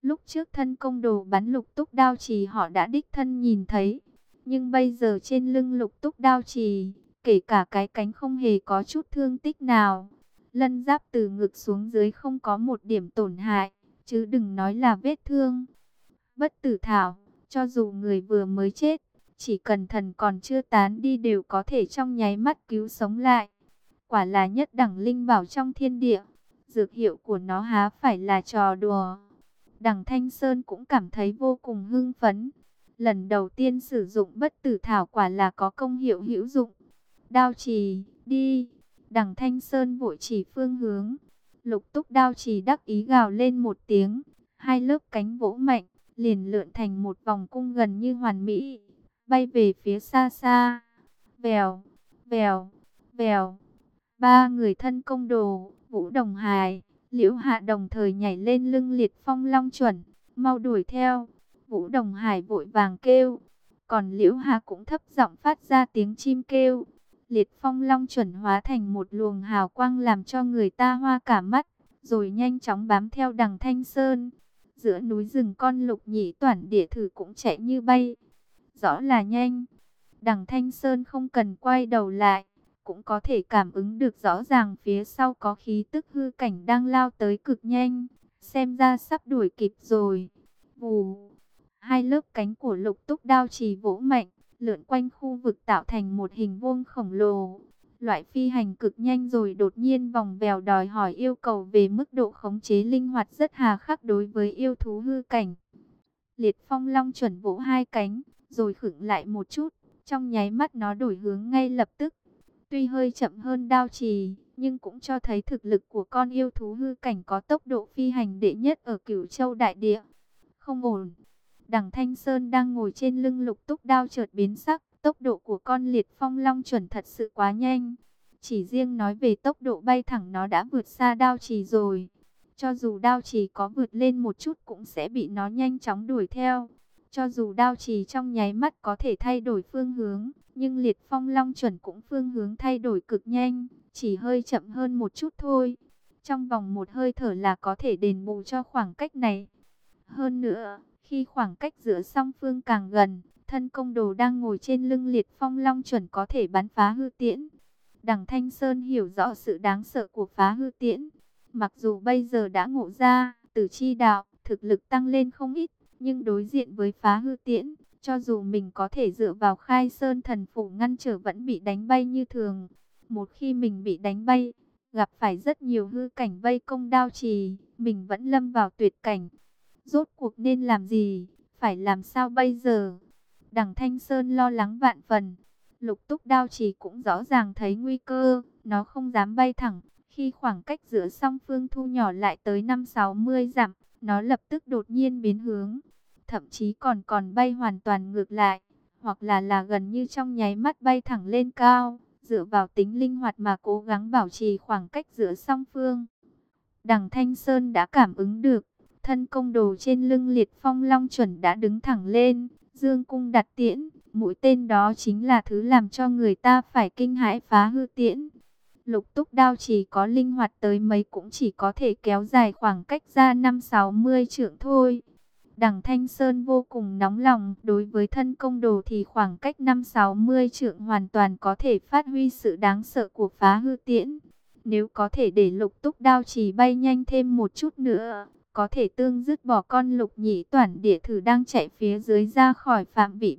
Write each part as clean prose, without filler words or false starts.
Lúc trước thân công đồ bắn lục túc đao trì họ đã đích thân nhìn thấy. Nhưng bây giờ trên lưng lục túc đao trì, kể cả cái cánh không hề có chút thương tích nào. Lân giáp từ ngực xuống dưới không có một điểm tổn hại, chứ đừng nói là vết thương. Bất tử thảo, cho dù người vừa mới chết, chỉ cần thần còn chưa tán đi đều có thể trong nháy mắt cứu sống lại. Quả là nhất đẳng linh bảo trong thiên địa, dược hiệu của nó há phải là trò đùa. Đằng Thanh Sơn cũng cảm thấy vô cùng hưng phấn. Lần đầu tiên sử dụng bất tử thảo quả là có công hiệu hữu dụng. Đao trì, đi. Đằng Thanh Sơn vội chỉ phương hướng. Lục túc đao trì đắc ý gào lên một tiếng. Hai lớp cánh vỗ mạnh, liền lượn thành một vòng cung gần như hoàn mỹ. Bay về phía xa xa. Vèo, vèo, vèo. Ba người thân công đồ, Vũ Đồng Hải, Liễu Hạ đồng thời nhảy lên lưng Liệt Phong Long Chuẩn, mau đuổi theo. Vũ Đồng Hải vội vàng kêu, còn Liễu Hạ cũng thấp giọng phát ra tiếng chim kêu. Liệt Phong Long Chuẩn hóa thành một luồng hào quang làm cho người ta hoa cả mắt, rồi nhanh chóng bám theo đằng Thanh Sơn. Giữa núi rừng con Lục Nhĩ Toản Địa Thử cũng chạy như bay. Rõ là nhanh. Đằng Thanh Sơn không cần quay đầu lại, cũng có thể cảm ứng được rõ ràng phía sau có khí tức hư cảnh đang lao tới cực nhanh, xem ra sắp đuổi kịp rồi. Vù, hai lớp cánh của lục túc đao trì vỗ mạnh, lượn quanh khu vực tạo thành một hình vuông khổng lồ. Loại phi hành cực nhanh rồi đột nhiên vòng vèo đòi hỏi yêu cầu về mức độ khống chế linh hoạt rất hà khắc đối với yêu thú hư cảnh. Liệt Phong Long Chuẩn vỗ hai cánh, rồi khựng lại một chút, trong nháy mắt nó đổi hướng ngay lập tức. Tuy hơi chậm hơn đao trì, nhưng cũng cho thấy thực lực của con yêu thú hư cảnh có tốc độ phi hành đệ nhất ở Cửu Châu Đại Địa. Không ổn. Đằng Thanh Sơn đang ngồi trên lưng lục túc đao chợt biến sắc, tốc độ của con Liệt Phong Long Chuẩn thật sự quá nhanh. Chỉ riêng nói về tốc độ bay thẳng nó đã vượt xa đao trì rồi. Cho dù đao trì có vượt lên một chút cũng sẽ bị nó nhanh chóng đuổi theo. Cho dù đao trì trong nháy mắt có thể thay đổi phương hướng, nhưng Liệt Phong Long Chuẩn cũng phương hướng thay đổi cực nhanh, chỉ hơi chậm hơn một chút thôi. Trong vòng một hơi thở là có thể đền bù cho khoảng cách này. Hơn nữa, khi khoảng cách giữa song phương càng gần, thân công đồ đang ngồi trên lưng Liệt Phong Long Chuẩn có thể bắn phá hư tiễn. Đằng Thanh Sơn hiểu rõ sự đáng sợ của phá hư tiễn. Mặc dù bây giờ đã ngộ ra, Tử Chi Đạo, thực lực tăng lên không ít, nhưng đối diện với phá hư tiễn, cho dù mình có thể dựa vào Khai Sơn Thần Phủ ngăn trở vẫn bị đánh bay như thường. Một khi mình bị đánh bay, gặp phải rất nhiều hư cảnh vây công đao trì, mình vẫn lâm vào tuyệt cảnh. Rốt cuộc nên làm gì? Phải làm sao bây giờ? Đằng Thanh Sơn lo lắng vạn phần. Lục túc đao trì cũng rõ ràng thấy nguy cơ, nó không dám bay thẳng. Khi khoảng cách giữa song phương thu nhỏ lại tới 5-60 dặm, nó lập tức đột nhiên biến hướng. Thậm chí còn bay hoàn toàn ngược lại, hoặc là gần như trong nháy mắt bay thẳng lên cao, dựa vào tính linh hoạt mà cố gắng bảo trì khoảng cách giữa song phương. Đằng Thanh Sơn đã cảm ứng được, thân công đồ trên lưng Liệt Phong Long Chuẩn đã đứng thẳng lên, dương cung đặt tiễn, mũi tên đó chính là thứ làm cho người ta phải kinh hãi phá hư tiễn. Lục túc đao chỉ có linh hoạt tới mấy cũng chỉ có thể kéo dài khoảng cách ra 5-60 trượng thôi. Đằng Thanh Sơn vô cùng nóng lòng, đối với thân công đồ thì khoảng cách 5-60 trượng hoàn toàn có thể phát huy sự đáng sợ của phá hư tiễn. Nếu có thể để lục túc đao chỉ bay nhanh thêm một chút nữa, có thể tương dứt bỏ con Lục Nhĩ Toản Địa Thử đang chạy phía dưới ra khỏi phạm vị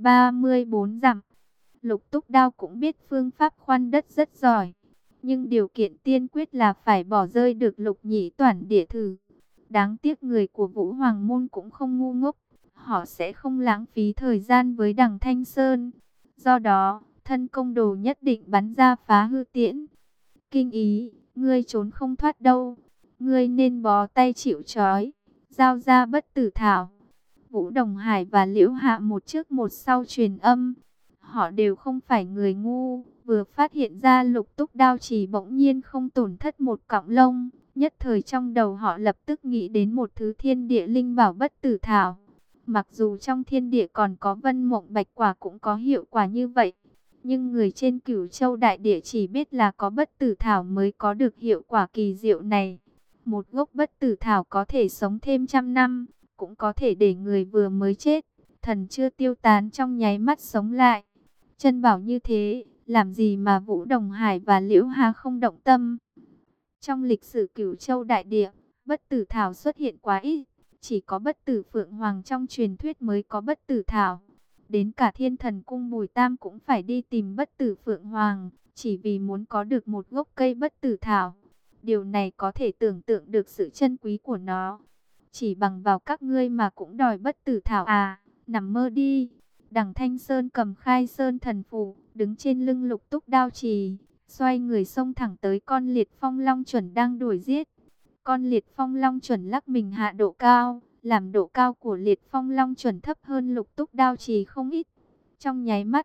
34 dặm. Lục túc đao cũng biết phương pháp khoan đất rất giỏi, nhưng điều kiện tiên quyết là phải bỏ rơi được Lục Nhĩ Toản Địa Thử. Đáng tiếc người của Vũ Hoàng Môn cũng không ngu ngốc, họ sẽ không lãng phí thời gian với đằng Thanh Sơn. Do đó, thân công đồ nhất định bắn ra phá hư tiễn. Kinh Ý, ngươi trốn không thoát đâu, ngươi nên bó tay chịu trói, giao ra bất tử thảo. Vũ Đồng Hải và Liễu Hạ một trước một sau truyền âm. Họ đều không phải người ngu, vừa phát hiện ra lục túc đao chỉ bỗng nhiên không tổn thất một cọng lông. Nhất thời trong đầu họ lập tức nghĩ đến một thứ thiên địa linh bảo bất tử thảo. Mặc dù trong thiên địa còn có vân mộng bạch quả cũng có hiệu quả như vậy, nhưng người trên Cửu Châu Đại Địa chỉ biết là có bất tử thảo mới có được hiệu quả kỳ diệu này. Một gốc bất tử thảo có thể sống thêm 100 năm, cũng có thể để người vừa mới chết, thần chưa tiêu tán trong nháy mắt sống lại. Chân bảo như thế, làm gì mà Vũ Đồng Hải và Liễu Hà không động tâm. Trong lịch sử Cửu Châu đại địa, bất tử thảo xuất hiện quá ít, chỉ có bất tử phượng hoàng trong truyền thuyết mới có bất tử thảo. Đến cả Thiên Thần Cung Bùi Tam cũng phải đi tìm bất tử phượng hoàng, chỉ vì muốn có được một gốc cây bất tử thảo. Điều này có thể tưởng tượng được sự chân quý của nó. Chỉ bằng vào các ngươi mà cũng đòi bất tử thảo à, nằm mơ đi. Đằng Thanh Sơn cầm Khai Sơn thần phù, đứng trên lưng Lục Túc Đao Trì, xoay người xông thẳng tới con Liệt Phong Long Chuẩn đang đuổi giết. Con Liệt Phong Long Chuẩn lắc mình hạ độ cao, làm độ cao của Liệt Phong Long Chuẩn thấp hơn Lục Túc Đao Trì không ít. Trong nháy mắt,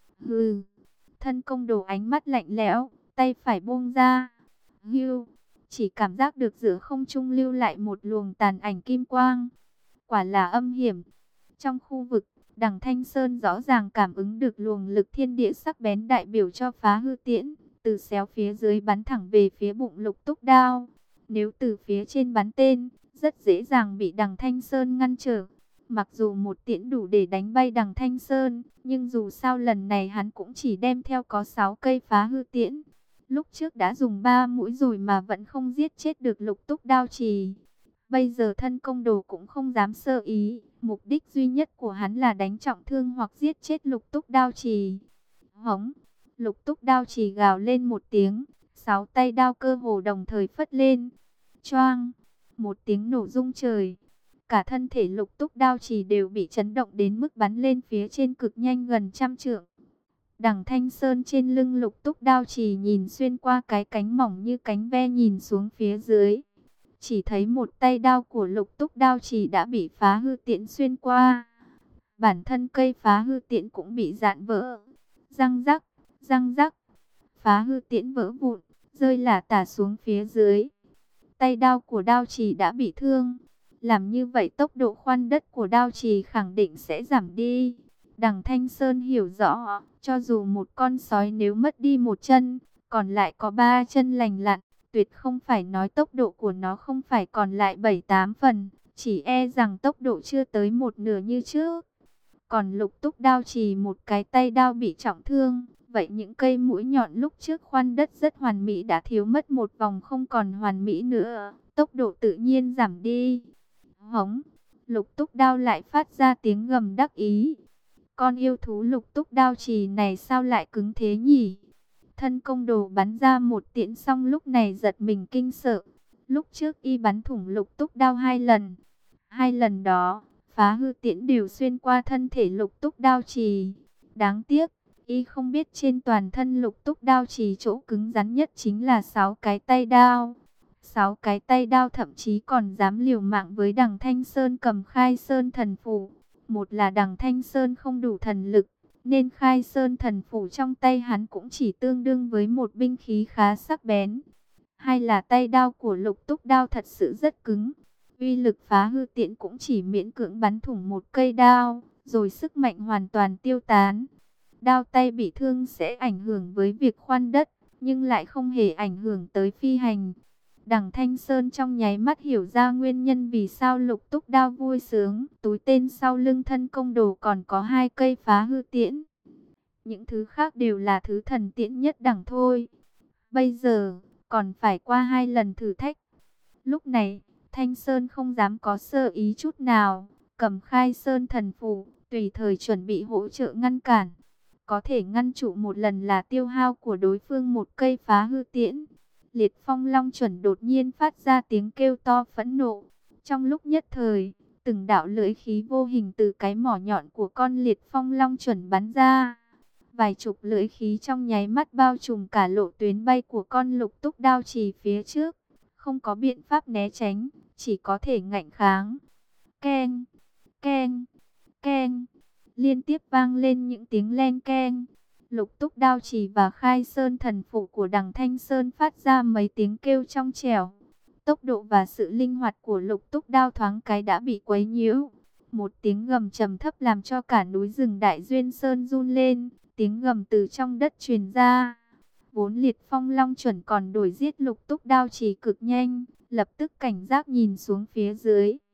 hừ, thân công đồ ánh mắt lạnh lẽo, tay phải buông ra. Hưu, chỉ cảm giác được giữa không trung lưu lại một luồng tàn ảnh kim quang. Quả là âm hiểm. Trong khu vực, đằng Thanh Sơn rõ ràng cảm ứng được luồng lực thiên địa sắc bén đại biểu cho Phá Hư Tiễn, từ xéo phía dưới bắn thẳng về phía bụng Lục Túc Đao. Nếu từ phía trên bắn tên, rất dễ dàng bị đằng Thanh Sơn ngăn trở. Mặc dù một tiễn đủ để đánh bay đằng Thanh Sơn, nhưng dù sao lần này hắn cũng chỉ đem theo có 6 cây Phá Hư Tiễn. Lúc trước đã dùng 3 mũi rồi mà vẫn không giết chết được Lục Túc Đao Trì. Bây giờ thân công đồ cũng không dám sơ ý, mục đích duy nhất của hắn là đánh trọng thương hoặc giết chết Lục Túc Đao Trì. Hống, Lục Túc Đao Trì gào lên một tiếng, 6 tay đao cơ hồ đồng thời phất lên. Choang, một tiếng nổ rung trời. Cả thân thể Lục Túc Đao Trì đều bị chấn động đến mức bắn lên phía trên cực nhanh gần 100 trượng. Đằng Thanh Sơn trên lưng Lục Túc Đao Trì nhìn xuyên qua cái cánh mỏng như cánh ve nhìn xuống phía dưới. Chỉ thấy một tay đao của Lục Túc Đao Trì đã bị Phá Hư Tiễn xuyên qua. Bản thân cây Phá Hư Tiễn cũng bị rạn vỡ. Răng rắc, răng rắc. Phá Hư Tiễn vỡ vụn, rơi lả tả xuống phía dưới. Tay đao của Đao Trì đã bị thương. Làm như vậy tốc độ khoan đất của Đao Trì khẳng định sẽ giảm đi. Đằng Thanh Sơn hiểu rõ, cho dù một con sói nếu mất đi một chân, còn lại có 3 chân lành lặn, tuyệt không phải nói tốc độ của nó không phải còn lại 7-8 phần, chỉ e rằng tốc độ chưa tới một nửa như trước. Còn Lục Túc Đao Trì một cái tay đao bị trọng thương, vậy những cây mũi nhọn lúc trước khoan đất rất hoàn mỹ đã thiếu mất một vòng không còn hoàn mỹ nữa, tốc độ tự nhiên giảm đi. Hống, Lục Túc Đao lại phát ra tiếng gầm đắc ý. Con yêu thú Lục Túc Đao Trì này sao lại cứng thế nhỉ? Thân công đồ bắn ra một tiễn xong lúc này giật mình kinh sợ. Lúc trước y bắn thủng Lục Túc Đao 2 lần. 2 lần đó, Phá Hư Tiễn đều xuyên qua thân thể Lục Túc Đao Trì. Đáng tiếc, y không biết trên toàn thân Lục Túc Đao Trì chỗ cứng rắn nhất chính là 6 cái tay đao. 6 cái tay đao thậm chí còn dám liều mạng với đằng Thanh Sơn cầm Khai Sơn thần phù. Một là đằng Thanh Sơn không đủ thần lực, nên Khai Sơn thần phù trong tay hắn cũng chỉ tương đương với một binh khí khá sắc bén. Hai là tay đao của Lục Túc Đao thật sự rất cứng. Uy lực Phá Hư Tiễn cũng chỉ miễn cưỡng bắn thủng một cây đao, rồi sức mạnh hoàn toàn tiêu tán. Đao tay bị thương sẽ ảnh hưởng với việc khoan đất, nhưng lại không hề ảnh hưởng tới phi hành. Đằng Thanh Sơn trong nháy mắt hiểu ra nguyên nhân vì sao Lục Túc Đao vui sướng. Túi tên sau lưng thân công đồ còn có 2 cây Phá Hư Tiễn. Những thứ khác đều là thứ thần tiễn nhất đẳng thôi. Bây giờ, còn phải qua 2 lần thử thách. Lúc này, Thanh Sơn không dám có sơ ý chút nào. Cầm Khai Sơn thần phù, tùy thời chuẩn bị hỗ trợ ngăn cản. Có thể ngăn trụ một lần là tiêu hao của đối phương một cây Phá Hư Tiễn. Liệt Phong Long Chuẩn đột nhiên phát ra tiếng kêu to phẫn nộ. Trong lúc nhất thời, từng đạo lưỡi khí vô hình từ cái mỏ nhọn của con Liệt Phong Long Chuẩn bắn ra. Vài chục lưỡi khí trong nháy mắt bao trùm cả lộ tuyến bay của con Lục Túc Đao Trì phía trước. Không có biện pháp né tránh, chỉ có thể ngạnh kháng. Keng, keng, keng. Liên tiếp vang lên những tiếng len keng. Lục Túc Đao Trì và Khai Sơn thần phụ của đằng Thanh Sơn phát ra mấy tiếng kêu trong trẻo. Tốc độ và sự linh hoạt của Lục Túc Đao thoáng cái đã bị quấy nhiễu. Một tiếng gầm trầm thấp làm cho cả núi rừng Đại Duyên Sơn run lên. Tiếng gầm từ trong đất truyền ra. Vốn Liệt Phong Long Chuẩn còn đuổi giết Lục Túc Đao Trì cực nhanh, lập tức cảnh giác nhìn xuống phía dưới.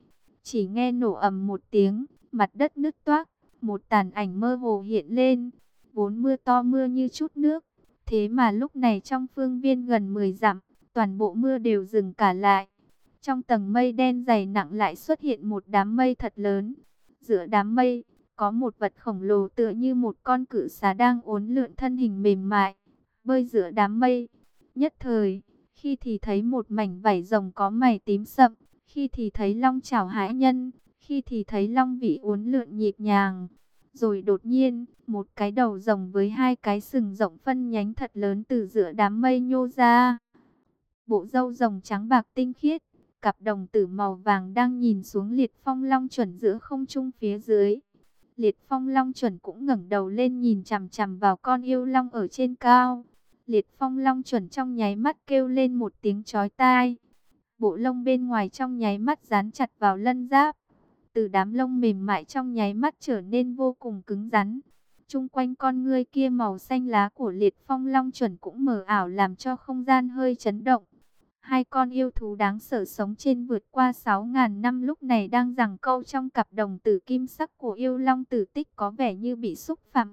Chỉ nghe nổ ầm một tiếng, mặt đất nứt toác, một tàn ảnh mơ hồ hiện lên. Vốn mưa to mưa như chút nước, thế mà lúc này trong phương viên gần 10 dặm, toàn bộ mưa đều dừng cả lại. Trong tầng mây đen dày nặng lại xuất hiện một đám mây thật lớn. Giữa đám mây, có một vật khổng lồ tựa như một con cự xà đang uốn lượn thân hình mềm mại, bơi giữa đám mây. Nhất thời, khi thì thấy một mảnh vảy rồng có mày tím sậm, khi thì thấy long chảo hải nhân, khi thì thấy long vĩ uốn lượn nhịp nhàng. Rồi đột nhiên, một cái đầu rồng với hai cái sừng rộng phân nhánh thật lớn từ giữa đám mây nhô ra. Bộ râu rồng trắng bạc tinh khiết, cặp đồng tử màu vàng đang nhìn xuống Liệt Phong Long Chuẩn giữa không trung phía dưới. Liệt Phong Long Chuẩn cũng ngẩng đầu lên nhìn chằm chằm vào con yêu long ở trên cao. Liệt Phong Long Chuẩn trong nháy mắt kêu lên một tiếng chói tai. Bộ lông bên ngoài trong nháy mắt dán chặt vào lân giáp. Từ đám lông mềm mại trong nháy mắt trở nên vô cùng cứng rắn. Chung quanh con ngươi kia màu xanh lá của Liệt Phong Long Chuẩn cũng mờ ảo làm cho không gian hơi chấn động. Hai con yêu thú đáng sợ sống trên vượt qua 6.000 năm lúc này đang giằng câu trong cặp đồng tử kim sắc của yêu long tử tích có vẻ như bị xúc phạm.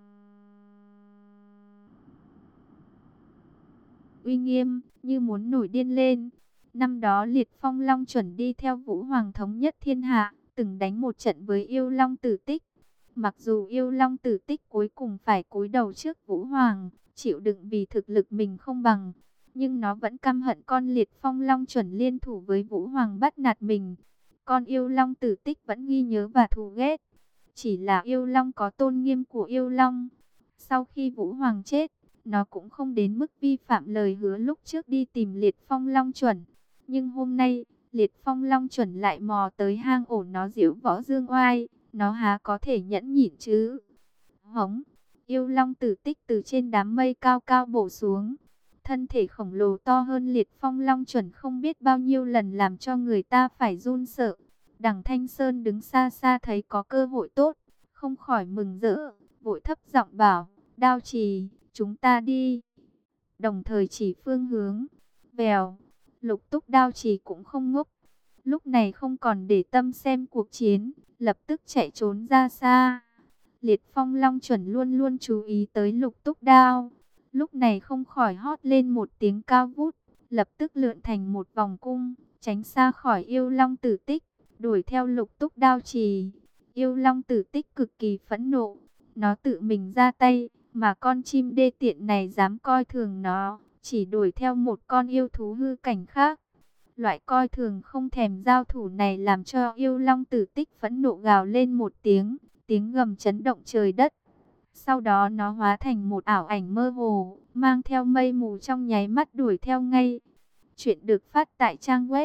Uy nghiêm, như muốn nổi điên lên. Năm đó Liệt Phong Long Chuẩn đi theo Vũ Hoàng thống nhất thiên hạ, từng đánh một trận với yêu long tử tích. Mặc dù yêu long tử tích cuối cùng phải cúi đầu trước Vũ Hoàng, chịu đựng vì thực lực mình không bằng, nhưng nó vẫn căm hận con Liệt Phong Long Chuẩn liên thủ với Vũ Hoàng bắt nạt mình. Con yêu long tử tích vẫn ghi nhớ và thù ghét. Chỉ là yêu long có tôn nghiêm của yêu long. Sau khi Vũ Hoàng chết, nó cũng không đến mức vi phạm lời hứa lúc trước đi tìm Liệt Phong Long Chuẩn. Nhưng hôm nay, Liệt Phong Long Chuẩn lại mò tới hang ổ nó giễu võ dương oai. Nó há có thể nhẫn nhịn chứ? Hống! Yêu long tử tích từ trên đám mây cao cao bổ xuống. Thân thể khổng lồ to hơn Liệt Phong Long Chuẩn không biết bao nhiêu lần làm cho người ta phải run sợ. Đằng Thanh Sơn đứng xa xa thấy có cơ hội tốt, không khỏi mừng rỡ, vội thấp giọng bảo, Đao Trì, chúng ta đi. Đồng thời chỉ phương hướng. Vèo, Lục Túc Đao Trì cũng không ngốc. Lúc này không còn để tâm xem cuộc chiến, lập tức chạy trốn ra xa. Liệt Phong Long Chuẩn luôn luôn chú ý tới Lục Túc Đao. Lúc này không khỏi hót lên một tiếng cao vút, lập tức lượn thành một vòng cung, tránh xa khỏi yêu long tử tích, đuổi theo Lục Túc Đao Trì. Yêu long tử tích cực kỳ phẫn nộ, nó tự mình ra tay, mà con chim đê tiện này dám coi thường nó, chỉ đuổi theo một con yêu thú hư cảnh khác. Loại coi thường không thèm giao thủ này làm cho yêu long tử tích phẫn nộ gào lên một tiếng, tiếng gầm chấn động trời đất. Sau đó nó hóa thành một ảo ảnh mơ hồ, mang theo mây mù trong nháy mắt đuổi theo ngay. Chuyện được phát tại trang web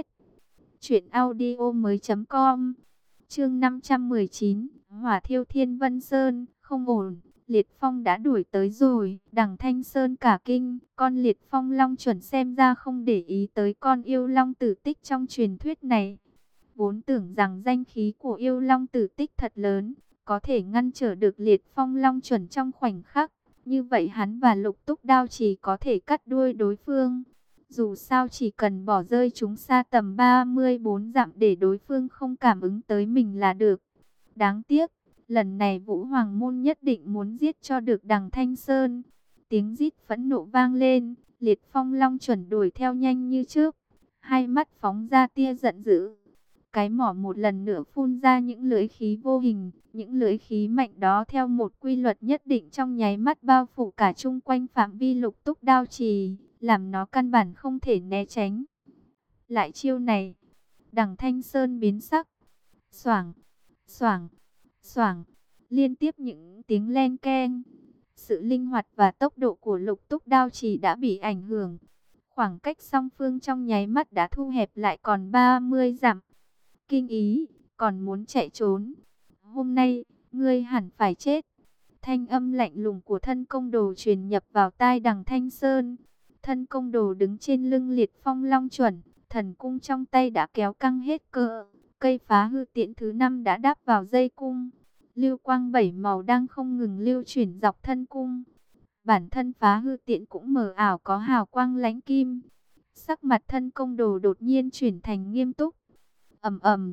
truyệnaudiomoi.com. Chương 519, Hỏa thiêu Thiên Vân Sơn, không ổn. Liệt Phong đã đuổi tới rồi. Đằng Thanh Sơn cả kinh, con Liệt Phong Long Chuẩn xem ra không để ý tới con yêu long tử tích trong truyền thuyết này. Vốn tưởng rằng danh khí của yêu long tử tích thật lớn, có thể ngăn trở được Liệt Phong Long Chuẩn trong khoảnh khắc. Như vậy hắn và Lục Túc Đao chỉ có thể cắt đuôi đối phương. Dù sao chỉ cần bỏ rơi chúng xa tầm 34 dặm để đối phương không cảm ứng tới mình là được. Đáng tiếc, lần này Vũ Hoàng Môn nhất định muốn giết cho được đằng Thanh Sơn. Tiếng rít phẫn nộ vang lên, Liệt Phong Long Chuẩn đuổi theo nhanh như trước. Hai mắt phóng ra tia giận dữ. Cái mỏ một lần nữa phun ra những lưỡi khí vô hình. Những lưỡi khí mạnh đó theo một quy luật nhất định trong nháy mắt bao phủ cả chung quanh phạm vi Lục Túc Đao Trì, làm nó căn bản không thể né tránh. Lại chiêu này, đằng Thanh Sơn biến sắc. Xoảng, xoảng, xoảng, liên tiếp những tiếng len keng. Sự linh hoạt và tốc độ của Lục Túc Đao Trì đã bị ảnh hưởng. Khoảng cách song phương trong nháy mắt đã thu hẹp lại còn 30 dặm. Kinh ý, còn muốn chạy trốn. Hôm nay, ngươi hẳn phải chết. Thanh âm lạnh lùng của thân công đồ truyền nhập vào tai đằng Thanh Sơn. Thân công đồ đứng trên lưng Liệt Phong Long Chuẩn, thần cung trong tay đã kéo căng hết cỡ. Cây phá hư tiễn thứ 5 đã đáp vào dây cung. Lưu quang 7 màu đang không ngừng lưu chuyển dọc thân cung. Bản thân phá hư tiễn cũng mờ ảo có hào quang lánh kim. Sắc mặt thân công đồ đột nhiên chuyển thành nghiêm túc. Ầm ầm,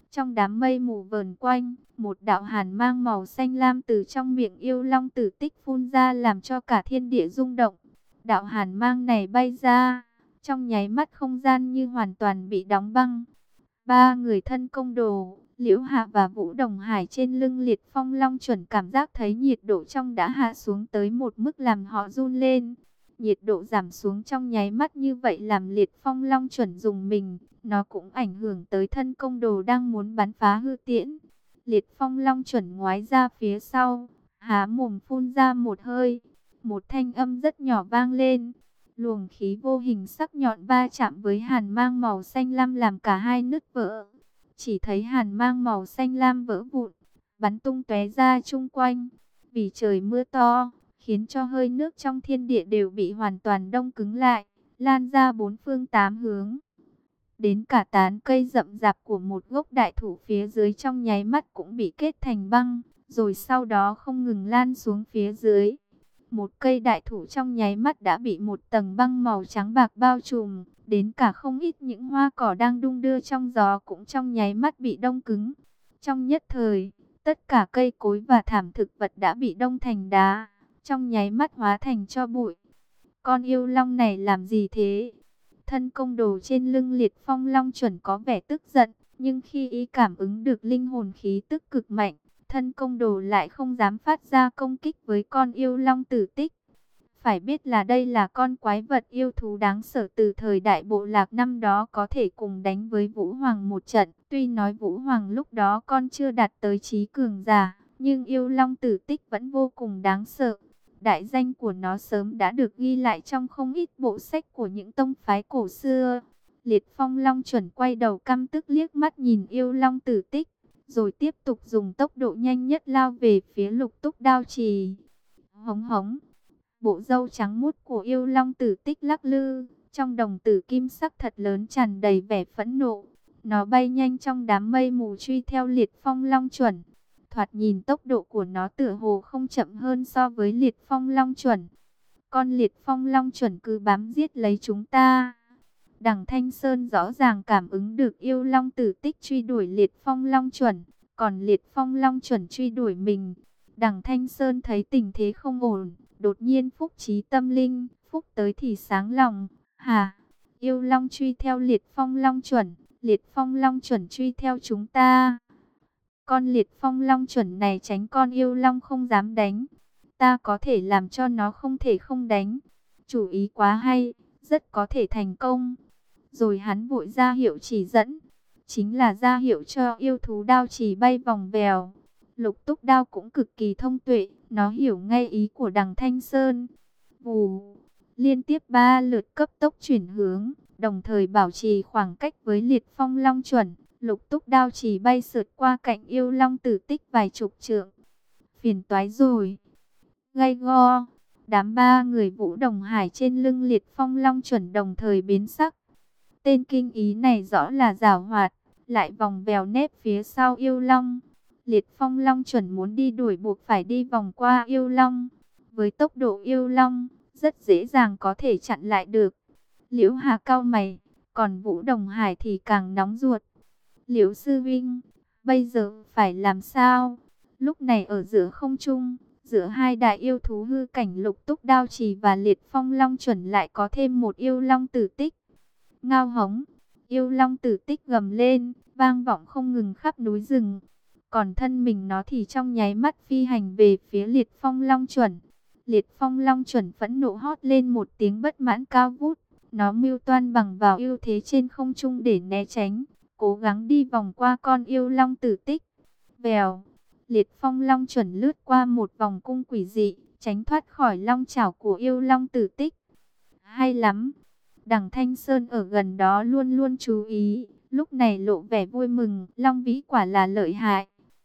Trong đám mây mù vờn quanh, một đạo hàn mang màu xanh lam từ trong miệng yêu long tử tích phun ra làm cho cả thiên địa rung động. Đạo hàn mang này bay ra, trong nháy mắt không gian như hoàn toàn bị đóng băng. Ba người thân công đồ, Liễu Hạ và Vũ Đồng Hải trên lưng Liệt Phong Long Chuẩn cảm giác thấy nhiệt độ trong đã hạ xuống tới một mức làm họ run lên. Nhiệt độ giảm xuống trong nháy mắt như vậy làm Liệt Phong Long Chuẩn rùng mình. Nó cũng ảnh hưởng tới thân công đồ đang muốn bắn phá hư tiễn. Liệt Phong Long Chuẩn ngoái ra phía sau, há mồm phun ra một hơi. Một thanh âm rất nhỏ vang lên. Luồng khí vô hình sắc nhọn va chạm với hàn mang màu xanh lam làm cả hai nứt vỡ. Chỉ thấy hàn mang màu xanh lam vỡ vụn, bắn tung tóe ra chung quanh. Vì trời mưa to, khiến cho hơi nước trong thiên địa đều bị hoàn toàn đông cứng lại, lan ra bốn phương tám hướng. Đến cả tán cây rậm rạp của một gốc đại thụ phía dưới trong nháy mắt cũng bị kết thành băng, rồi sau đó không ngừng lan xuống phía dưới. Một cây đại thụ trong nháy mắt đã bị một tầng băng màu trắng bạc bao trùm, đến cả không ít những hoa cỏ đang đung đưa trong gió cũng trong nháy mắt bị đông cứng. Trong nhất thời, tất cả cây cối và thảm thực vật đã bị đông thành đá, trong nháy mắt hóa thành tro bụi. Con yêu long này làm gì thế? Thân công đồ trên lưng Liệt Phong Long Chuẩn có vẻ tức giận, nhưng khi ý cảm ứng được linh hồn khí tức cực mạnh, thân công đồ lại không dám phát ra công kích với con yêu long tử tích. Phải biết là đây là con quái vật yêu thú đáng sợ từ thời đại bộ lạc năm đó có thể cùng đánh với Vũ Hoàng một trận. Tuy nói Vũ Hoàng lúc đó con chưa đạt tới trí cường giả, nhưng yêu long tử tích vẫn vô cùng đáng sợ. Đại danh của nó sớm đã được ghi lại trong không ít bộ sách của những tông phái cổ xưa. Liệt Phong Long Chuẩn quay đầu căm tức liếc mắt nhìn yêu long tử tích, rồi tiếp tục dùng tốc độ nhanh nhất lao về phía Lục Túc Đao Trì. Hống hống, bộ râu trắng muốt của yêu long tử tích lắc lư, trong đồng tử kim sắc thật lớn tràn đầy vẻ phẫn nộ. Nó bay nhanh trong đám mây mù truy theo Liệt Phong Long Chuẩn. Thoạt nhìn tốc độ của nó tựa hồ không chậm hơn so với Liệt Phong Long Chuẩn. Con Liệt Phong Long Chuẩn cứ bám giết lấy chúng ta. Đằng Thanh Sơn rõ ràng cảm ứng được yêu long tử tích truy đuổi Liệt Phong Long Chuẩn, còn Liệt Phong Long Chuẩn truy đuổi mình. Đằng Thanh Sơn thấy tình thế không ổn, đột nhiên phúc trí tâm linh, phúc tới thì sáng lòng. Hà, yêu long truy theo Liệt Phong Long Chuẩn, Liệt Phong Long Chuẩn truy theo chúng ta. Con Liệt Phong Long Chuẩn này tránh con yêu long không dám đánh. Ta có thể làm cho nó không thể không đánh. Chủ ý quá hay, rất có thể thành công. Rồi hắn vội ra hiệu chỉ dẫn. Chính là ra hiệu cho yêu thú đao chỉ bay vòng vèo. Lục Túc Đao cũng cực kỳ thông tuệ. Nó hiểu ngay ý của đằng Thanh Sơn. Vù, liên tiếp 3 lượt cấp tốc chuyển hướng, đồng thời bảo trì khoảng cách với Liệt Phong Long Chuẩn. Lục Túc Đao chỉ bay sượt qua cạnh yêu long tử tích vài chục trượng. Phiền toái rồi. Gay go, đám 3 người Vũ Đồng Hải trên lưng Liệt Phong Long Chuẩn đồng thời biến sắc. Tên kinh ý này rõ là giảo hoạt, lại vòng vèo nép phía sau yêu long. Liệt Phong Long Chuẩn muốn đi đuổi buộc phải đi vòng qua yêu long. Với tốc độ yêu long, rất dễ dàng có thể chặn lại được. Liễu Hà cau mày, còn Vũ Đồng Hải thì càng nóng ruột. Liễu sư vinh, bây giờ phải làm sao? Lúc này ở giữa không trung, giữa hai đại yêu thú hư cảnh Lục Túc Đao Trì và Liệt Phong Long Chuẩn lại có thêm một yêu long tử tích. Ngao hống, yêu long tử tích gầm lên, vang vọng không ngừng khắp núi rừng. Còn thân mình nó thì trong nháy mắt phi hành về phía Liệt Phong Long Chuẩn. Liệt Phong Long Chuẩn phẫn nộ hót lên một tiếng bất mãn cao vút. Nó mưu toan bằng vào ưu thế trên không trung để né tránh, cố gắng đi vòng qua con yêu long tử tích. Vèo, Liệt Phong Long Chuẩn lướt qua một vòng cung quỷ dị, tránh thoát khỏi long chảo của yêu long tử tích. Hay lắm. Đằng Thanh Sơn ở gần đó luôn luôn chú ý, lúc này lộ vẻ vui mừng, long vĩ quả là lợi hại.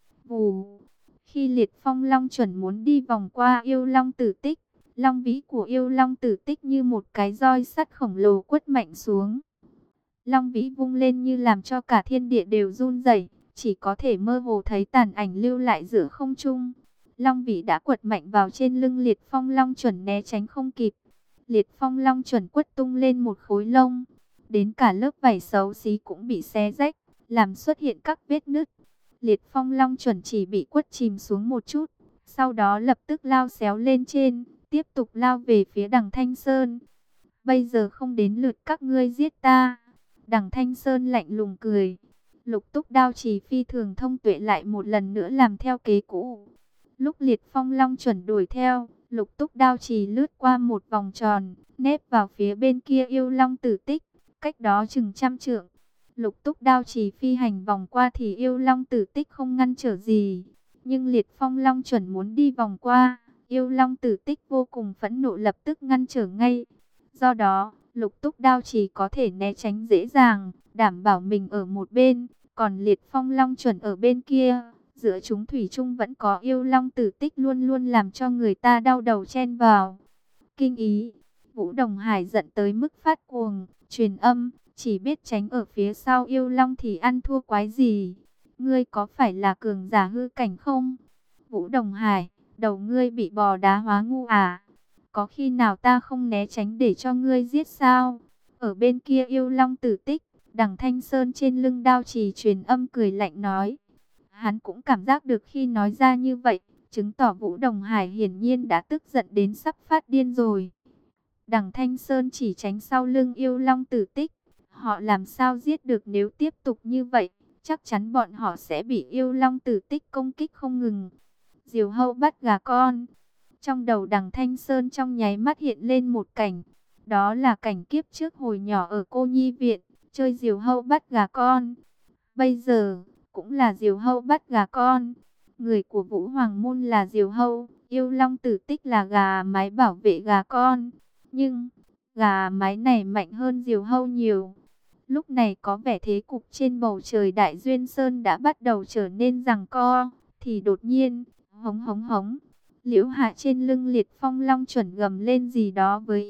Vù, khi Liệt Phong Long Chuẩn muốn đi vòng qua yêu long tử tích, long vĩ của yêu long tử tích như một cái roi sắt khổng lồ quất mạnh xuống. Long vĩ vung lên như làm cho cả thiên địa đều run rẩy, chỉ có thể mơ hồ thấy tàn ảnh lưu lại giữa không trung. Long vĩ đã quật mạnh vào trên lưng Liệt Phong Long Chuẩn né tránh không kịp. Liệt Phong Long Chuẩn quất tung lên một khối lông, đến cả lớp vảy xấu xí cũng bị xé rách, làm xuất hiện các vết nứt. Liệt Phong Long chuẩn chỉ bị quất chìm xuống một chút, sau đó lập tức lao xéo lên trên, tiếp tục lao về phía Đằng Thanh Sơn. Bây giờ không đến lượt các ngươi giết ta. Đằng Thanh Sơn lạnh lùng cười. Lục Túc Đao Chỉ phi thường thông tuệ lại một lần nữa làm theo kế cũ. Lúc Liệt Phong Long chuẩn đuổi theo, Lục Túc Đao Chỉ lướt qua một vòng tròn, nép vào phía bên kia Yêu Long Tử Tích, cách đó chừng 100 trượng. Lục Túc Đao Chỉ phi hành vòng qua thì Yêu Long Tử Tích không ngăn trở gì, nhưng Liệt Phong Long chuẩn muốn đi vòng qua, Yêu Long Tử Tích vô cùng phẫn nộ lập tức ngăn trở ngay. Do đó, Lục Túc Đao Chỉ có thể né tránh dễ dàng, đảm bảo mình ở một bên, còn Liệt Phong Long chuẩn ở bên kia. Giữa chúng thủy chung vẫn có Yêu Long Tử Tích luôn luôn làm cho người ta đau đầu chen vào. Kinh ý, Vũ Đồng Hải giận tới mức phát cuồng, truyền âm, chỉ biết tránh ở phía sau Yêu Long thì ăn thua quái gì. Ngươi có phải là cường giả hư cảnh không? Vũ Đồng Hải, đầu ngươi bị bò đá hóa ngu à? Có khi nào ta không né tránh để cho ngươi giết sao? Ở bên kia Yêu Long Tử Tích, Đằng Thanh Sơn trên lưng Đao Chỉ truyền âm cười lạnh nói. Hắn cũng cảm giác được khi nói ra như vậy, chứng tỏ Vũ Đồng Hải hiển nhiên đã tức giận đến sắp phát điên rồi. Đằng Thanh Sơn chỉ tránh sau lưng Yêu Long Tử Tích. Họ làm sao giết được nếu tiếp tục như vậy? Chắc chắn bọn họ sẽ bị Yêu Long Tử Tích công kích không ngừng. Diều hâu bắt gà con. Trong đầu Đằng Thanh Sơn trong nháy mắt hiện lên một cảnh. Đó là cảnh kiếp trước hồi nhỏ ở cô nhi viện, chơi diều hâu bắt gà con. Bây giờ, cũng là diều hâu bắt gà con. Người của Vũ Hoàng Môn là diều hâu, Yêu Long Tử Tích là gà mái bảo vệ gà con. Nhưng, gà mái này mạnh hơn diều hâu nhiều. Lúc này có vẻ thế cục trên bầu trời Đại Duyên Sơn đã bắt đầu trở nên giằng co. Thì đột nhiên, hống hống hống, Liễu Hạ trên lưng Liệt Phong Long chuẩn gầm lên gì đó với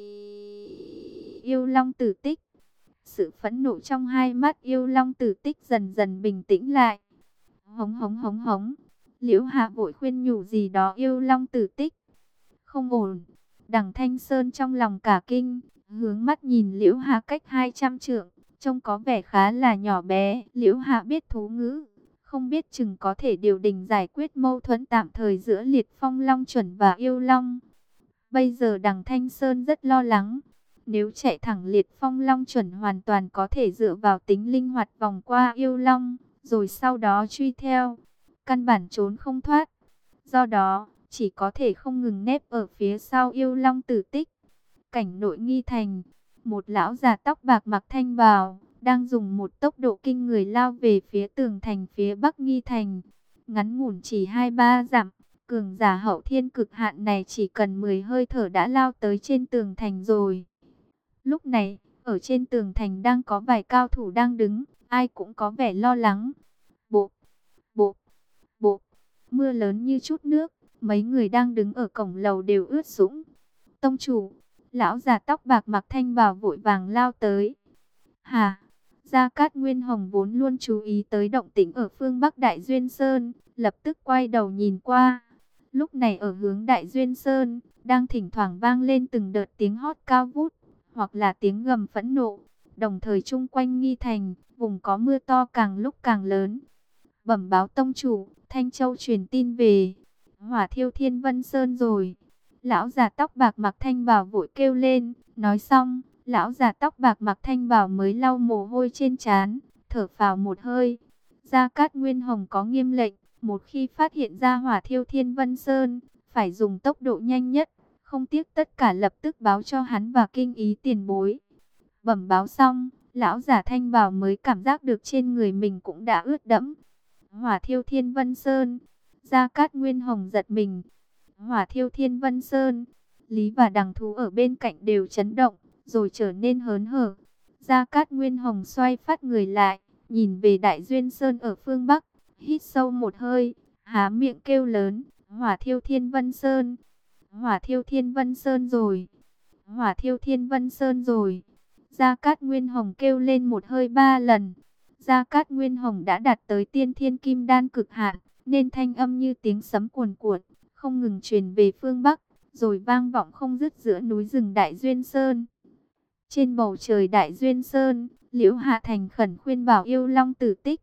Yêu Long Tử Tích. Sự phẫn nộ trong hai mắt Yêu Long Tử Tích dần dần bình tĩnh lại. Hống hống hống hống, Liễu Hạ vội khuyên nhủ gì đó Yêu Long Tử Tích. Không ổn. Đằng Thanh Sơn trong lòng cả kinh, hướng mắt nhìn Liễu Hạ cách 200 trượng, trông có vẻ khá là nhỏ bé. Liễu Hạ biết thú ngữ, không biết chừng có thể điều đình giải quyết mâu thuẫn tạm thời giữa Liệt Phong Long chuẩn và Yêu Long. Bây giờ Đằng Thanh Sơn rất lo lắng. Nếu chạy thẳng Liệt Phong Long chuẩn hoàn toàn có thể dựa vào tính linh hoạt vòng qua Yêu Long, rồi sau đó truy theo, căn bản trốn không thoát. Do đó, chỉ có thể không ngừng nép ở phía sau Yêu Long Tử Tích. Cảnh nội Nghi Thành, một lão già tóc bạc mặc thanh bào, đang dùng một tốc độ kinh người lao về phía tường thành phía bắc Nghi Thành. Ngắn ngủn chỉ 2-3 dặm, cường giả hậu thiên cực hạn này chỉ cần 10 hơi thở đã lao tới trên tường thành rồi. Lúc này, ở trên tường thành đang có vài cao thủ đang đứng, ai cũng có vẻ lo lắng. Bộ, bộ, bộ, mưa lớn như chút nước, mấy người đang đứng ở cổng lầu đều ướt sũng. Tông chủ, lão già tóc bạc mặc thanh bào vội vàng lao tới. Hà, Gia Cát Nguyên Hồng vốn luôn chú ý tới động tĩnh ở phương Bắc Đại Duyên Sơn, lập tức quay đầu nhìn qua. Lúc này ở hướng Đại Duyên Sơn, đang thỉnh thoảng vang lên từng đợt tiếng hót cao vút, hoặc là tiếng gầm phẫn nộ. Đồng thời chung quanh Nghi Thành, vùng có mưa to càng lúc càng lớn. Bẩm báo tông chủ, Thanh Châu truyền tin về, hỏa thiêu Thiên Vân Sơn rồi. Lão già tóc bạc mặc thanh bào vội kêu lên, nói xong, lão già tóc bạc mặc thanh bào mới lau mồ hôi trên trán, thở phào một hơi. Gia Cát Nguyên Hồng có nghiêm lệnh, một khi phát hiện ra hỏa thiêu Thiên Vân Sơn, phải dùng tốc độ nhanh nhất, không tiếc tất cả lập tức báo cho hắn và kinh ý tiền bối. Bẩm báo xong, lão giả thanh bào mới cảm giác được trên người mình cũng đã ướt đẫm. Hỏa thiêu Thiên Vân Sơn, Gia Cát Nguyên Hồng giật mình. Hỏa thiêu Thiên Vân Sơn, Lý và Đằng Thú ở bên cạnh đều chấn động, rồi trở nên hớn hở. Gia Cát Nguyên Hồng xoay phát người lại, nhìn về Đại Duyên Sơn ở phương Bắc, hít sâu một hơi, há miệng kêu lớn, hỏa thiêu Thiên Vân Sơn, hỏa thiêu Thiên Vân Sơn rồi, hỏa thiêu Thiên Vân Sơn rồi. Gia Cát Nguyên Hồng kêu lên một hơi 3 lần. Gia Cát Nguyên Hồng đã đạt tới tiên thiên kim đan cực hạn, nên thanh âm như tiếng sấm cuồn cuộn, không ngừng truyền về phương Bắc, rồi vang vọng không dứt giữa núi rừng Đại Duyên Sơn. Trên bầu trời Đại Duyên Sơn, Liễu Hạ thành khẩn khuyên bảo Yêu Long Tử Tích,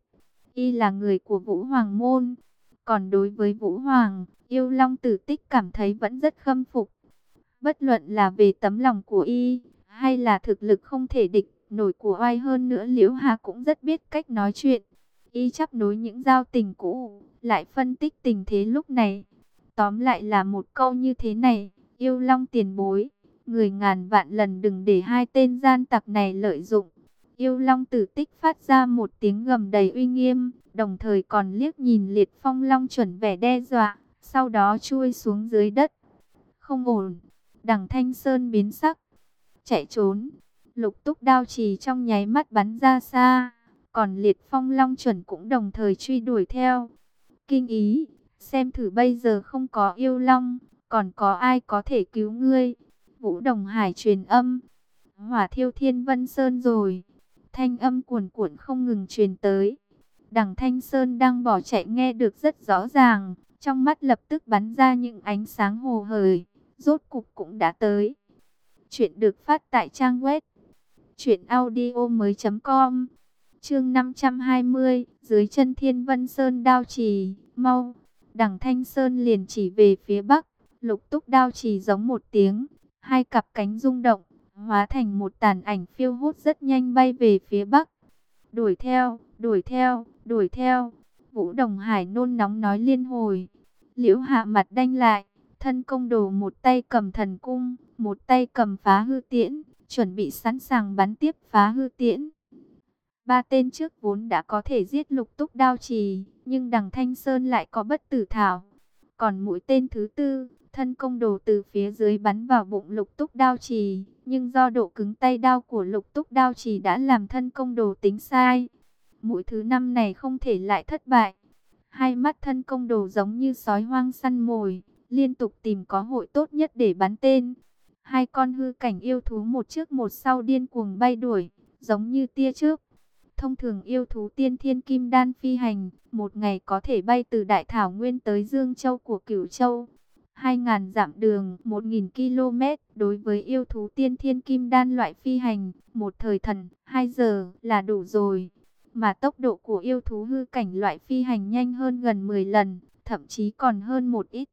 y là người của Vũ Hoàng môn. Còn đối với Vũ Hoàng, Yêu Long Tử Tích cảm thấy vẫn rất khâm phục. Bất luận là về tấm lòng của y, hay là thực lực không thể địch nổi của oai, hơn nữa Liễu Hà cũng rất biết cách nói chuyện. Y chấp nối những giao tình cũ, lại phân tích tình thế lúc này. Tóm lại là một câu như thế này: Yêu Long tiền bối, người ngàn vạn lần đừng để hai tên gian tặc này lợi dụng. Yêu Long Tử Tích phát ra một tiếng gầm đầy uy nghiêm, đồng thời còn liếc nhìn Liệt Phong Long Chuẩn vẻ đe dọa, sau đó chui xuống dưới đất. Không ổn. Đằng Thanh Sơn biến sắc, chạy trốn. Lục Túc đao chỉ trong nháy mắt bắn ra xa, còn Liệt Phong Long Chuẩn cũng đồng thời truy đuổi theo. Kinh ý, xem thử bây giờ không có yêu long, còn có ai có thể cứu ngươi? Vũ Đồng Hải truyền âm. Hỏa thiêu Thiên Vân Sơn rồi. Thanh âm cuồn cuộn không ngừng truyền tới. Đằng Thanh Sơn đang bỏ chạy nghe được rất rõ ràng, trong mắt lập tức bắn ra những ánh sáng hồ hởi. Rốt cục cũng đã tới. Chuyện được phát tại trang web truyệnaudiomoi.com. Chương 520, dưới chân Thiên Vân Sơn đao trì, mau. Đằng Thanh Sơn liền chỉ về phía bắc. Lục Túc đao trì giống một tiếng, hai cặp cánh rung động, hóa thành một tàn ảnh phiêu hốt rất nhanh bay về phía bắc. Đuổi theo, đuổi theo, đuổi theo. Vũ Đồng Hải nôn nóng nói liên hồi. Liễu Hạ mặt đanh lại, thân công đồ một tay cầm thần cung, một tay cầm phá hư tiễn, chuẩn bị sẵn sàng bắn tiếp phá hư tiễn. Ba tên trước vốn đã có thể giết Lục Túc đao trì, nhưng đằng Thanh Sơn lại có bất tử thảo. Còn mũi tên thứ tư, thân công đồ từ phía dưới bắn vào bụng Lục Túc đao trì, nhưng do độ cứng tay đao của Lục Túc đao trì đã làm thân công đồ tính sai. Mũi thứ năm này không thể lại thất bại. Hai mắt thân công đồ giống như sói hoang săn mồi, liên tục tìm có hội tốt nhất để bắn tên. Hai con hư cảnh yêu thú một trước một sau điên cuồng bay đuổi, giống như tia chớp. Thông thường yêu thú tiên thiên kim đan phi hành, một ngày có thể bay từ Đại Thảo Nguyên tới Dương Châu của Cửu Châu. 2.000 dặm đường, 1.000 km, đối với yêu thú tiên thiên kim đan loại phi hành, một thời thần, 2 giờ là đủ rồi. Mà tốc độ của yêu thú hư cảnh loại phi hành nhanh hơn gần 10 lần, thậm chí còn hơn một ít.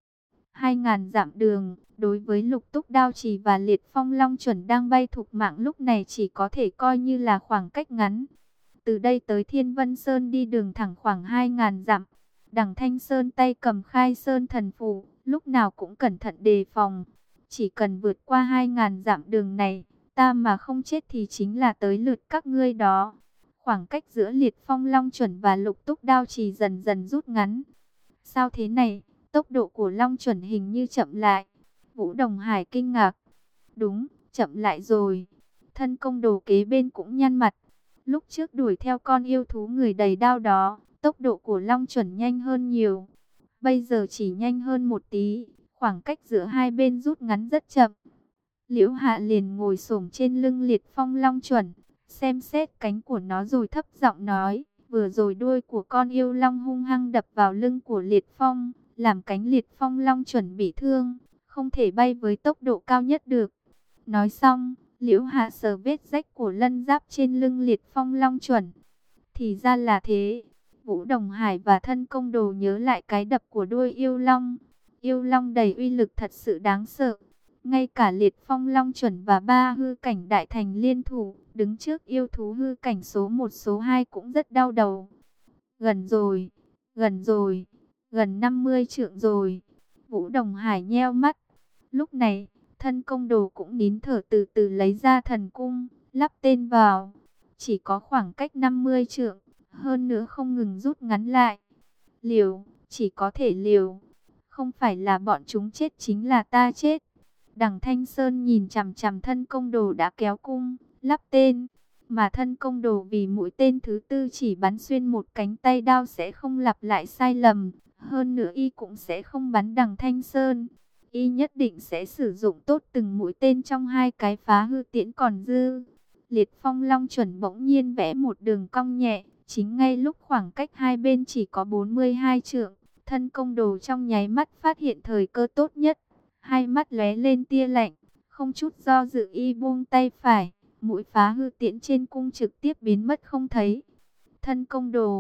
2.000 dặm đường, đối với Lục Túc đao trì và Liệt Phong Long Chuẩn đang bay thục mạng lúc này chỉ có thể coi như là khoảng cách ngắn. Từ đây tới Thiên Vân Sơn đi đường thẳng khoảng 2.000 dặm. Đằng Thanh Sơn tay cầm Khai Sơn thần phù, lúc nào cũng cẩn thận đề phòng. Chỉ cần vượt qua 2.000 dặm đường này, ta mà không chết thì chính là tới lượt các ngươi đó. Khoảng cách giữa Liệt Phong Long Chuẩn và Lục Túc đao trì dần dần rút ngắn. Sao thế này? Tốc độ của Long Chuẩn hình như chậm lại. Vũ Đồng Hải kinh ngạc. Đúng, chậm lại rồi. Thân công đồ kế bên cũng nhăn mặt. Lúc trước đuổi theo con yêu thú người đầy đao đó, tốc độ của Long Chuẩn nhanh hơn nhiều. Bây giờ chỉ nhanh hơn một tí, khoảng cách giữa hai bên rút ngắn rất chậm. Liễu Hạ liền ngồi xổm trên lưng Liệt Phong Long Chuẩn, xem xét cánh của nó rồi thấp giọng nói, vừa rồi đuôi của con yêu long hung hăng đập vào lưng của Liệt Phong, làm cánh Liệt Phong Long Chuẩn bị thương, không thể bay với tốc độ cao nhất được. Nói xong, Liễu Hạ sờ vết rách của lân giáp trên lưng Liệt Phong Long Chuẩn. Thì ra là thế. Vũ Đồng Hải và thân công đồ nhớ lại cái đập của đuôi yêu long. Yêu long đầy uy lực thật sự đáng sợ. Ngay cả Liệt Phong Long Chuẩn và ba hư cảnh đại thành liên thủ, đứng trước yêu thú hư cảnh số 1 số 2 cũng rất đau đầu. Gần rồi, gần rồi, gần 50 trượng rồi. Vũ Đồng Hải nheo mắt. Lúc này, thân công đồ cũng nín thở từ từ lấy ra thần cung, lắp tên vào. Chỉ có khoảng cách 50 trượng, hơn nữa không ngừng rút ngắn lại. Liều, chỉ có thể liều. Không phải là bọn chúng chết chính là ta chết. Đằng Thanh Sơn nhìn chằm chằm thân công đồ đã kéo cung, lắp tên. Mà thân công đồ vì mũi tên thứ tư chỉ bắn xuyên một cánh tay đao sẽ không lặp lại sai lầm. Hơn nữa y cũng sẽ không bắn đằng Thanh Sơn. Y nhất định sẽ sử dụng tốt từng mũi tên trong hai cái phá hư tiễn còn dư. Liệt Phong Long Chuẩn bỗng nhiên vẽ một đường cong nhẹ, chính ngay lúc khoảng cách hai bên chỉ có 42 trượng. Thân công đồ trong nháy mắt phát hiện thời cơ tốt nhất. Hai mắt lóe lên tia lạnh, không chút do dự y buông tay phải. Mũi phá hư tiễn trên cung trực tiếp biến mất không thấy. Thân công đồ,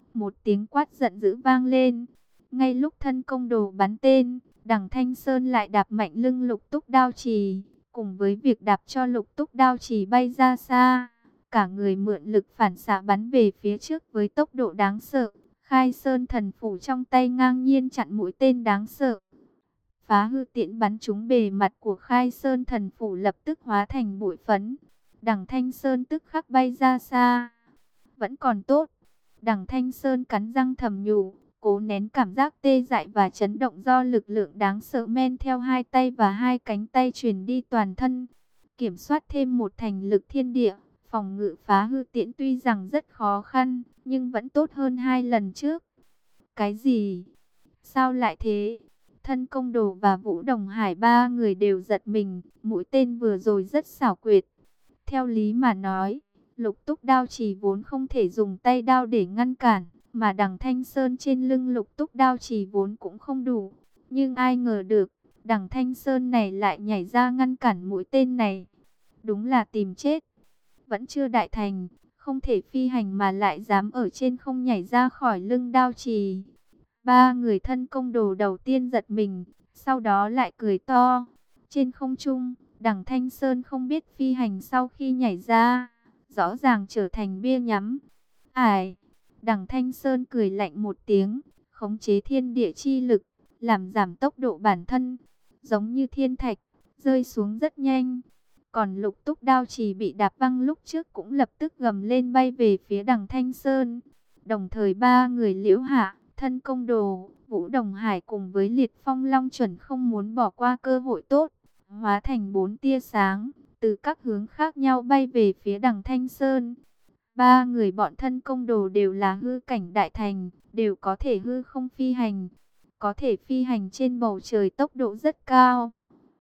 Một tiếng quát giận dữ vang lên. Ngay lúc thân công đồ bắn tên, Đằng Thanh Sơn lại đạp mạnh lưng Lục Túc Đao Chỉ, cùng với việc đạp cho Lục Túc Đao Chỉ bay ra xa, cả người mượn lực phản xạ bắn về phía trước với tốc độ đáng sợ. Khai Sơn thần phủ trong tay ngang nhiên chặn mũi tên đáng sợ. Phá hư tiễn bắn trúng bề mặt của Khai Sơn thần phủ, lập tức hóa thành bụi phấn. Đằng Thanh Sơn tức khắc bay ra xa. Vẫn còn tốt. Đằng Thanh Sơn cắn răng thầm nhủ, cố nén cảm giác tê dại và chấn động do lực lượng đáng sợ men theo hai tay và hai cánh tay truyền đi toàn thân. Kiểm soát thêm một thành lực thiên địa, phòng ngự phá hư tiễn tuy rằng rất khó khăn, nhưng vẫn tốt hơn hai lần trước. Cái gì? Sao lại thế? Thân công đồ và Vũ Đồng Hải ba người đều giật mình, mũi tên vừa rồi rất xảo quyệt. Theo lý mà nói, Lục Túc Đao Chỉ vốn không thể dùng tay đao để ngăn cản, mà đằng Thanh Sơn trên lưng Lục Túc Đao Chỉ vốn cũng không đủ. Nhưng ai ngờ được, đằng Thanh Sơn này lại nhảy ra ngăn cản mũi tên này. Đúng là tìm chết. Vẫn chưa đại thành, không thể phi hành mà lại dám ở trên không nhảy ra khỏi lưng Đao Chỉ. Ba người thân công đồ đầu tiên giật mình, sau đó lại cười to. Trên không trung, đằng Thanh Sơn không biết phi hành sau khi nhảy ra, rõ ràng trở thành bia nhắm. Ải, đằng Thanh Sơn cười lạnh một tiếng, khống chế thiên địa chi lực, làm giảm tốc độ bản thân, giống như thiên thạch, rơi xuống rất nhanh. Còn Lục Túc Đao Chỉ bị đạp văng lúc trước cũng lập tức gầm lên bay về phía đằng Thanh Sơn. Đồng thời ba người Liễu Hạ, thân công đồ, Vũ Đồng Hải cùng với Liệt Phong Long Chuẩn không muốn bỏ qua cơ hội tốt, hóa thành 4 tia sáng, từ các hướng khác nhau bay về phía đằng Thanh Sơn. Ba người bọn thân công đồ đều là hư cảnh đại thành, đều có thể hư không phi hành, có thể phi hành trên bầu trời tốc độ rất cao.